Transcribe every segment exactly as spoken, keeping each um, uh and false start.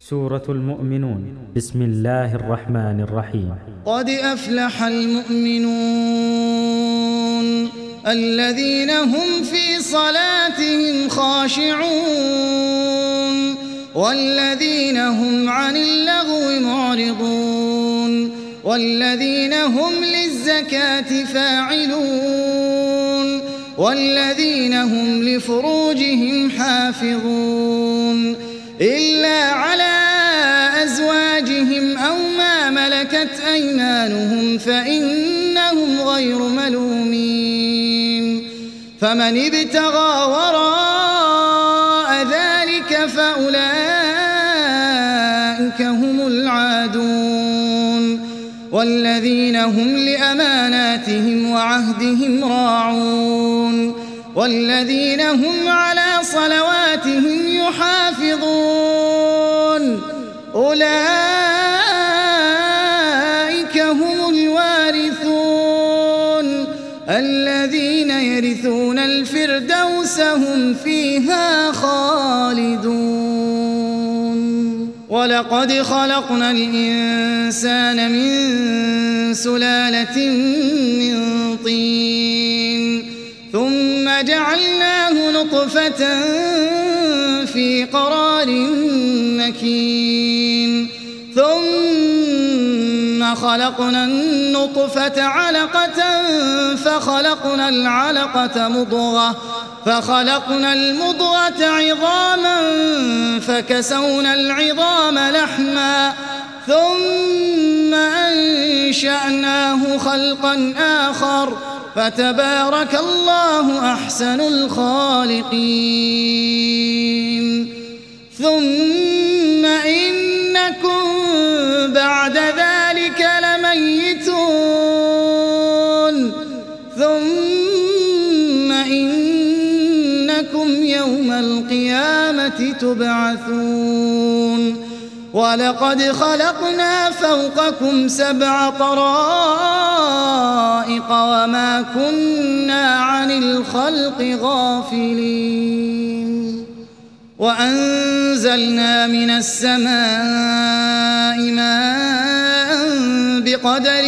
سورة المؤمنون. بسم الله الرحمن الرحيم. قد أفلح المؤمنون الذين هم في صلاتهم خاشعون والذين هم عن اللغو معرضون والذين هم للزكاة فاعلون والذين هم لفروجهم حافظون إلا على أزواجهم أو ما ملكت أيمانهم فإنهم غير ملومين. فمن ابتغى وراء ذلك فأولئك هم العادون والذين هم لأماناتهم وعهدهم راعون والذين هم على صلواتهم يحافظون أولئك هم الوارثون الذين يرثون الفردوس هم فيها خالدون. ولقد خلقنا الإنسان من سلالة من طين ثم جعلناه نطفة في قرار مكين ثم خلقنا النطفة علقة فخلقنا العلقة مضغة فخلقنا المضغة عظاما فكسونا العظام لحما ثم أنشأناه خلقا آخر فتبارك الله أحسن الخالقين. ثم إنكم بعد ذلك لميتون ثم إنكم يوم القيامة تبعثون. ولقد خلقنا فوقكم سبع طرائق وما كنا عن الخلق غافلين. وأنزلنا من السماء ماء بقدر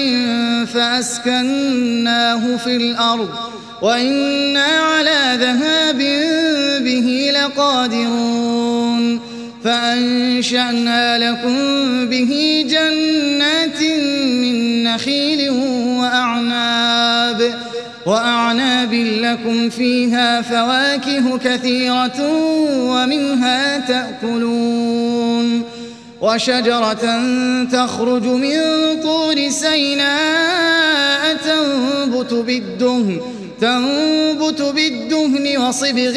فأسكناه في الأرض وإنا على ذهاب به لقادرون. فأنشأنا لكم به جنات من نخيل وأعناب وأعناب لكم فيها فواكه كثيرة ومنها تأكلون. وشجرة تخرج من طور سيناء تنبت بالدهن تنبت بالدهن وصبغ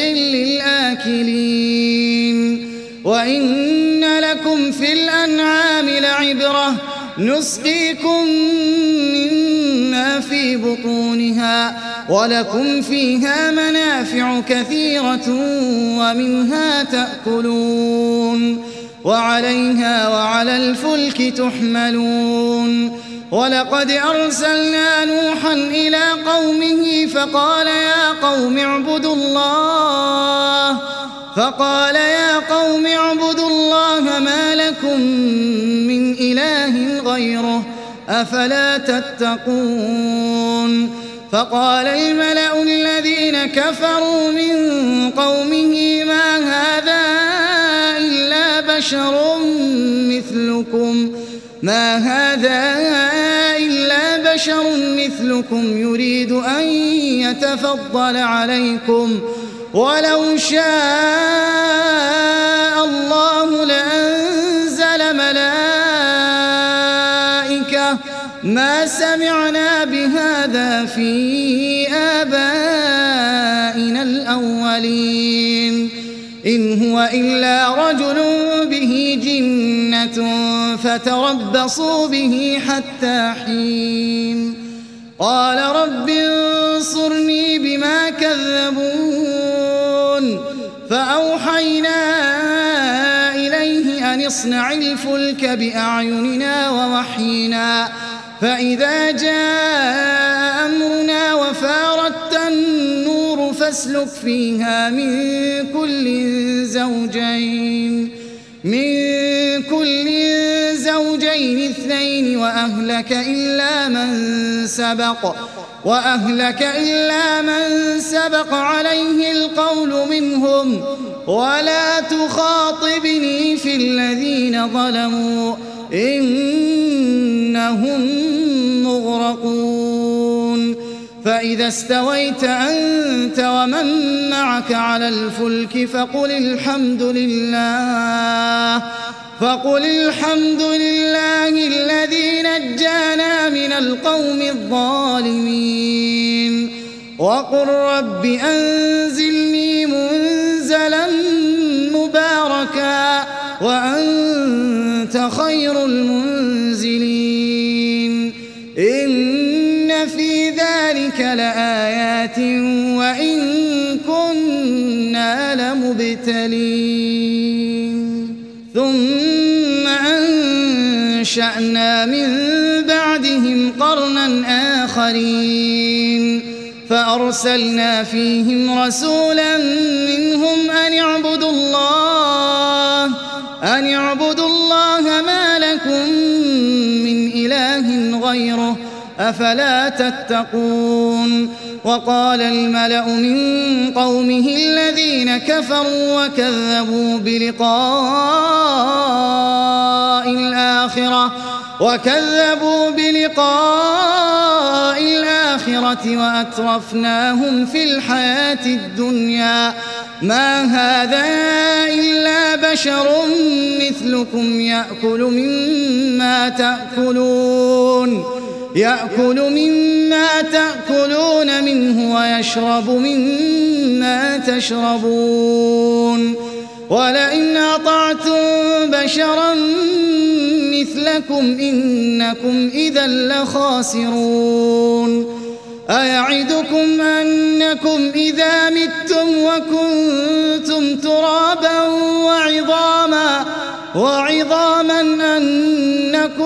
للآكلين. وإن لكم في الأنعام لعبرة نسقيكم مما في بطونها ولكم فيها منافع كثيرة ومنها تأكلون وعليها وعلى الفلك تحملون. ولقد أرسلنا نوحا إلى قومه فقال يا قوم اعبدوا الله فقال يا قوم اعبدوا الله ما لكم من إله غيره أفلا تتقون. فقال الملأ الذين كفروا من قومه ما هذا إلا بشر مثلكم ما هذا إلا بشر مثلكم يريد أن يتفضل عليكم ولو شاء الله لأنزل ملائكة ما سمعنا بهذا في آبائنا الأولين إن هو إلا رجل به جنة فتربصوا به حتى حين. قال رب انصرني بما كذبون. فأوحينا إليه أن اصنع الفلك بأعيننا ووحينا فإذا جاء أمرنا وفارت النور فاسلك فيها من كل زوجين من كل زوجين اثنين وأهلك إلا من سبق وأهلك إلا من سبق عليه القول منهم ولا تخاطبني في الذين ظلموا إنهم مغرقون فإذا استويت أنت ومن معك على الفلك فقل الحمد لله فقل الحمد لله الذي نجانا من القوم الظالمين وقل رب أنزلني منزلا مباركا وأنت خير المنزلين إن في ذلك لآيات وإن كنا لمبتلين ثم أنشأنا من بعدهم قرنا آخرين فأرسلنا فيهم رسولا منهم أن اعبدوا الله أن اعبدوا الله ما لكم من إله غيره أفلا تتقون وقال الملأ من قومه الذين كفروا وكذبوا بلقاء الآخرة وكذبوا بلقاء الآخرة وأترفناهم في الحياة الدنيا ما هذا إلا بشر مثلكم يأكل مما تأكلون يأكل مما تأكلون منه ويشرب مما تشربون ولئن أطعتم بشرا مثلكم إنكم إذا لخاسرون أيعدكم أنكم إذا متم وكنتم ترابا وعظاما وعظاما أنكم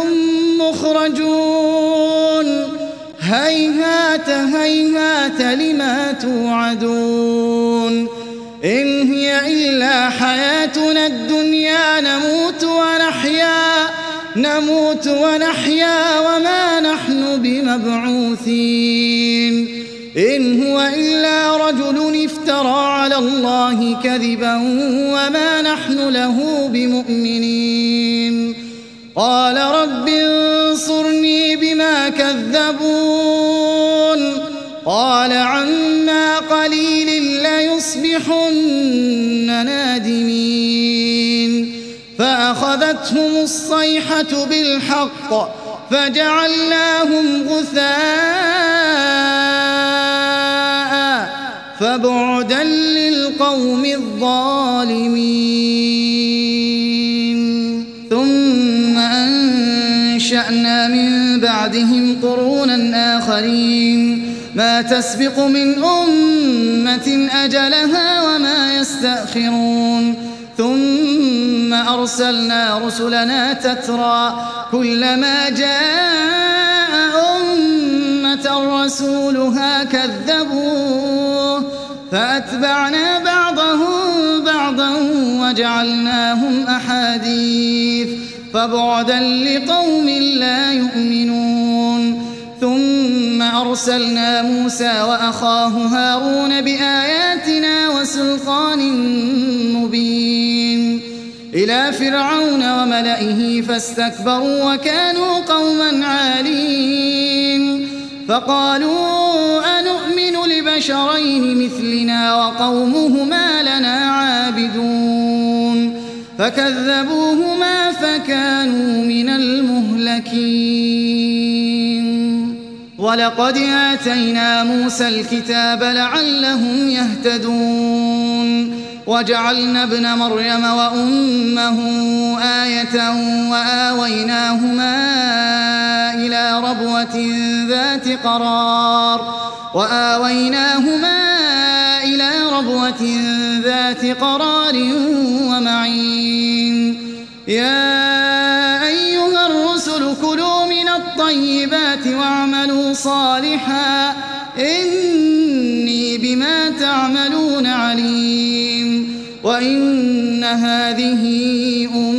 مخرجون هيهات هيهات لما توعدون إن هي إلا حياتنا الدنيا نموت ونحيا نموت ونحيا وما نحن بمبعوثين إن هو إلا رجل افترى على الله كذبا وما نحن له بمؤمنين قال رب انصرني بما كذبون قال عما قليل ليصبحن نادمين فأخذتهم الصيحة بالحق فجعلناهم غثاء فبعدا للقوم الظالمين ثم أنشأنا من بعدهم قرونا آخرين ما تسبق من أمة أجلها وما يستأخرون ثم أرسلنا رسلنا تترى كلما جاء أمة رسولها كذبوه فأتبعنا بعضهم بعضا وجعلناهم أحاديث فبعدا لقوم لا يؤمنون ثم أرسلنا موسى وأخاه هارون بآياتنا وسلطان مبين إلى فرعون وملئه فاستكبروا وكانوا قوما عالين فقالوا أنؤمن لبشرين مثلنا وقومهما لنا عابدون فكذبوهما فكانوا من المهلكين ولقد آتينا موسى الكتاب لعلهم يهتدون وجعلنا ابن مريم وأمه آية وآويناهما إلى ربوة ذات قرار وآويناهما إلى ربوة ذات قرار ومعين يا أيها الرسل كلوا من الطيبات واعملوا صالحا إني بما تعملون عليم وإن هذه أمة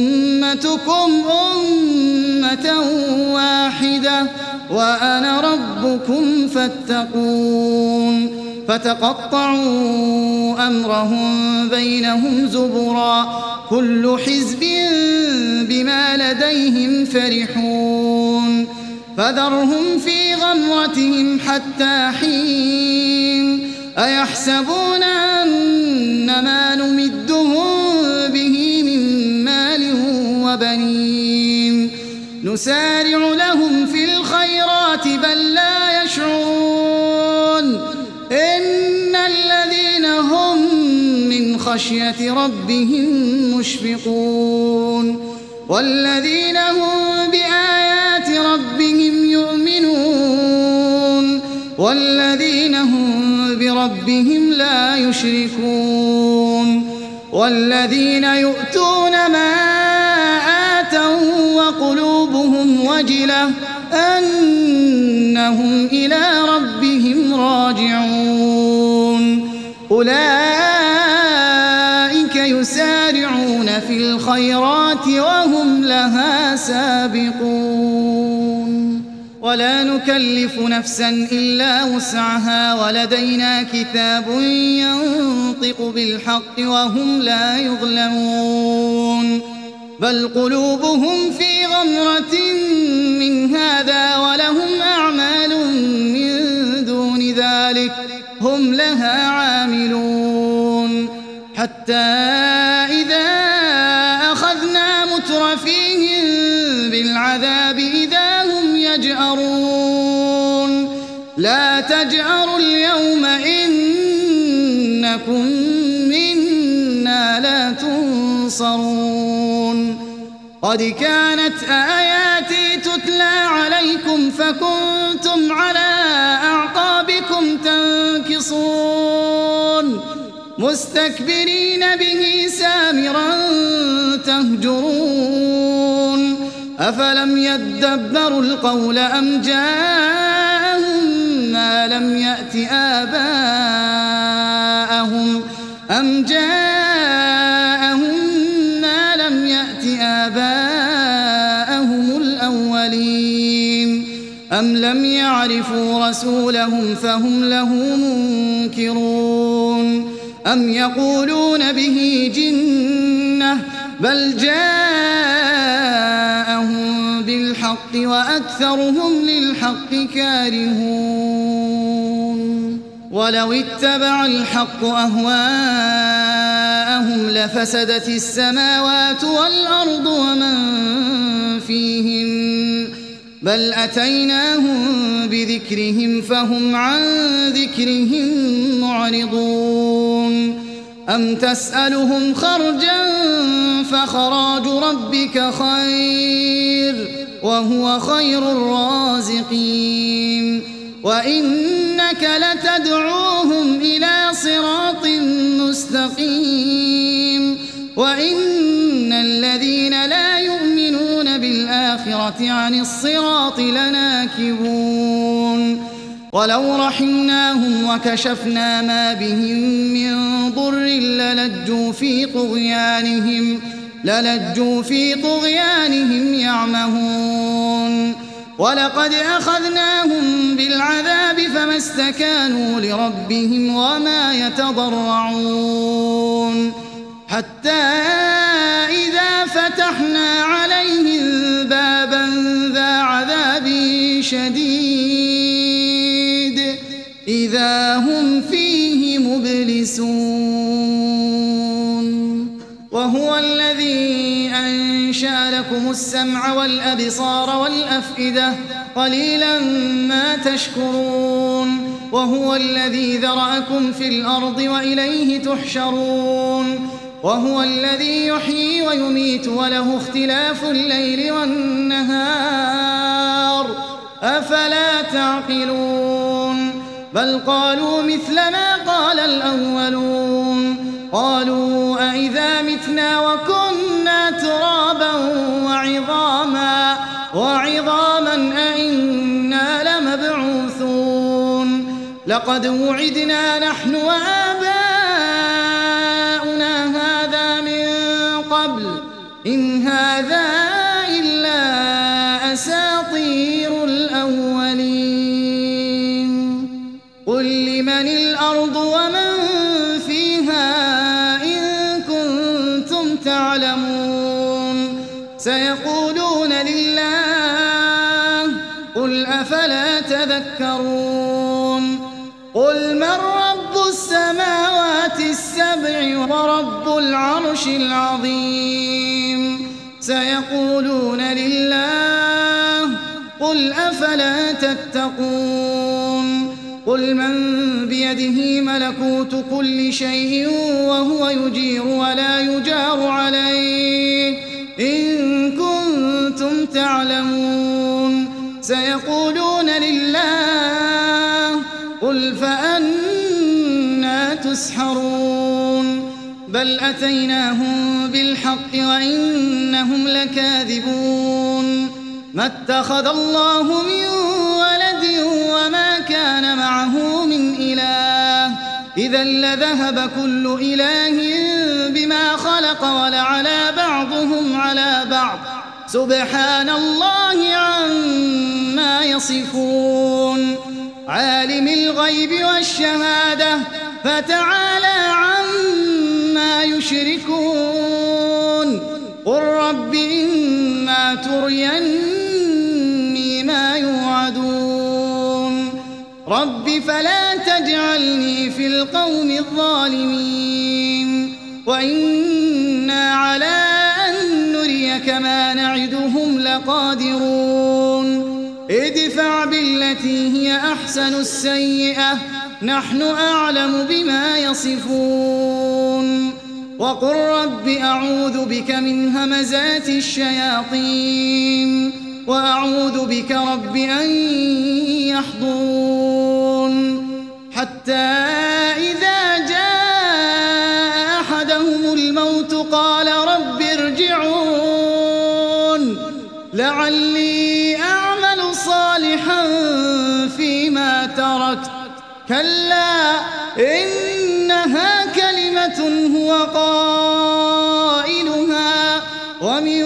أمتكم أمة واحدة وأنا ربكم فاتقون فتقطعوا أمرهم بينهم زبرا كل حزب بما لديهم فرحون فذرهم في غمرتهم حتى حين أيحسبون أن ما نمدهم به من مال وبنين نسارع لهم في الخيرات بل لا يشعرون إن الذين هم من خشية ربهم مشفقون والذين هم بآيات ربهم يؤمنون والذين هم بربهم لا يشركون والذين يؤتون ما آتوا وقلوبهم وجلة أنهم إلى ربهم راجعون أولئك يسارعون في الخيرات وهم لها سابقون ولا نكلف نفسا إلا وسعها ولدينا كتاب ينطق بالحق وهم لا يظلمون بل قلوبهم في غمرة من هذا ولهم أعمال من دون ذلك هم لها عاملون حتى إذا أخذنا مترفيهم بالعذاب إذا هم يجأرون لا تجأروا اليوم إنكم منا لا تنصرون قد كانت آياتي تتلى عليكم فكنتم على أعقابكم تنكصون مستكبرين به سامرا تهجرون أفلم يدبروا القول أم جاءهم ما لم يأت آباءهم أم جاءهم ما لم يأت آباءهم الأولين أم لم يعرفوا رسولهم فهم له منكرون أم يقولون به جنة بل جاءهم بالحق وأكثرهم للحق كارهون ولو اتبع الحق أهواءهم لفسدت السماوات والأرض ومن فيهن بل أتيناهم بذكرهم فهم عن ذكرهم معرضون أم تسألهم خرجا فخراج ربك خير وهو خير الرازقين وإنك لتدعوهم إلى صراط مستقيم وإن الذين لا يؤمنون بالآخرة عن الصراط لناكبون ولو رحمناهم وكشفنا ما بهم من ضر للجوا في طغيانهم للجوا في طغيانهم يعمهون ولقد أخذناهم بالعذاب فما استكانوا لربهم وما يتضرعون حتى إذا فتحنا عليهم بابا ذا عذاب شديد إذا هم فيه مبلسون وهو الذي أنشأ لكم السمع والأبصار والأفئدة قليلا ما تشكرون وهو الذي ذرأكم في الأرض وإليه تحشرون وهو الذي يحيي ويميت وله اختلاف الليل والنهار أفلا تعقلون بل قالوا مثل ما قال الأولون قالوا أئذا متنا وكنا ترابا وعظاما وعظاما أئنا لمبعوثون لقد وعدنا نحن وآباؤنا هذا من قبل إن هذا إلا أساطير الأولين قل لمن الأرض ومن فيها إن كنتم تعلمون سيقولون لله قل أفلا تذكرون قل من رب السماوات السبع ورب العرش العظيم سيقولون لله قل أفلا تتقون قل من بيده ملكوت كل شيء وهو يجير ولا يجار عليه إن كنتم تعلمون سيقولون لله قل فأنى تسحرون بل أتيناهم بالحق وإنهم لكاذبون ما اتخذ الله من ولد وما كان معه من إله إذا لذهب كل إله بما خلق ولعلى بعضهم على بعض سبحان الله عما يصفون عالم الغيب والشهادة فتعالى عما يشركون قل رب إما تريني ما يوعدون رب فلا تجعلني في القوم الظالمين وإنا على أن نريك ما نعدهم لقادرون ادفع بالتي هي أحسن السيئة نحن أعلم بما يصفون وقل رب أعوذ بك من همزات الشياطين وأعوذ بك رب أن يحضرون حتى إذا جاء أحدهم الموت قال رب ارجعون لعلي أعمل صالحا فيما تركت كلا إنها كلمة هو قائلها ومن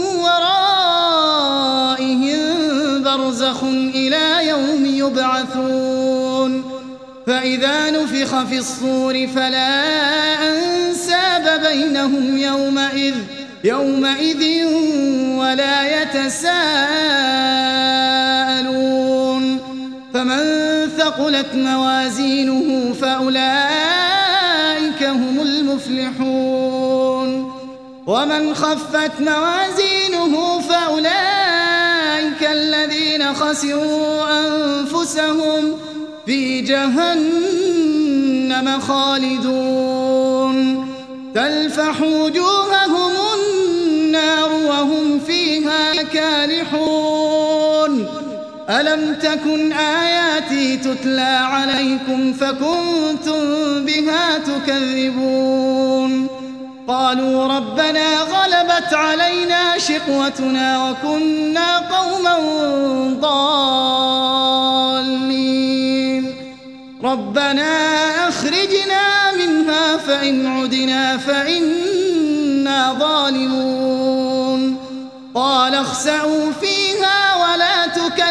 ورائهم برزخ إلى يوم يبعثون فإذا نفخ في الصور فلا أنساب بينهم يومئذ يومئذ ولا يتساءلون فمن ثقلت موازينه فأولئك هم المفلحون ومن خفت موازينه فأولئك الذين خسروا أنفسهم في جهنم خالدون تلفح وجوههم النار وهم فيها كالحون ألم تكن آياتي تتلى عليكم فكنتم بها تكذبون قالوا ربنا غلبت علينا شقوتنا وكنا قوما ضالين ربنا أخرجنا منها فإن عدنا فإنا ظالمون قال اخسئوا فيها ولا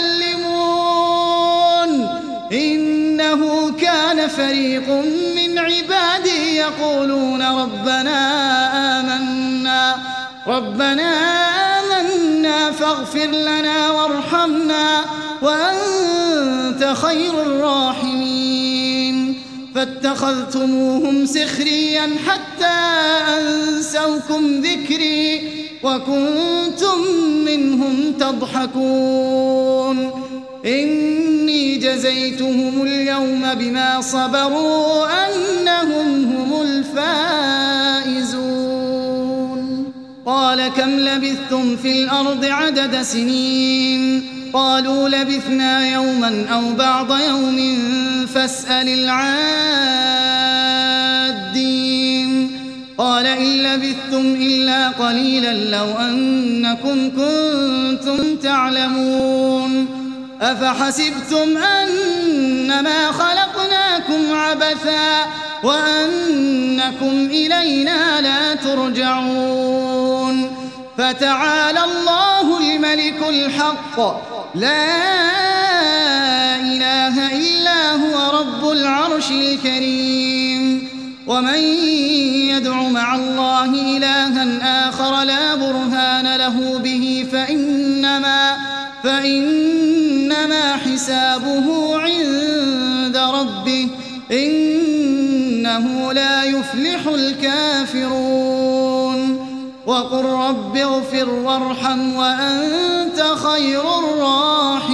تكلمون إنه كان فريق من عبادي يقولون ربنا آمنا ربنا آمنا فاغفر لنا وارحمنا وأنت خير الراحمين فاتخذتموهم سخريا حتى أنسوكم ذكري وكنتم منهم تضحكون إني جزيتهم اليوم بما صبروا أنهم هم الفائزون قال كم لبثتم في الأرض عدد سنين قالوا لبثنا يوما أو بعض يوم فاسأل العادين قال إن لبثتم إلا قليلا لو أنكم كنتم تعلمون أفحسبتم أنما خلقناكم عبثا وأنكم إلينا لا ترجعون فتعالى الله الملك الحق لا إله إلا هو رب العرش الكريم ومن يدع مع الله إلها آخر لا برهان له به فإنما, فإنما حسابه عند ربه إنه لا يفلح الكافرون وقل رب اغفر وارحم وأنت خير الراحمين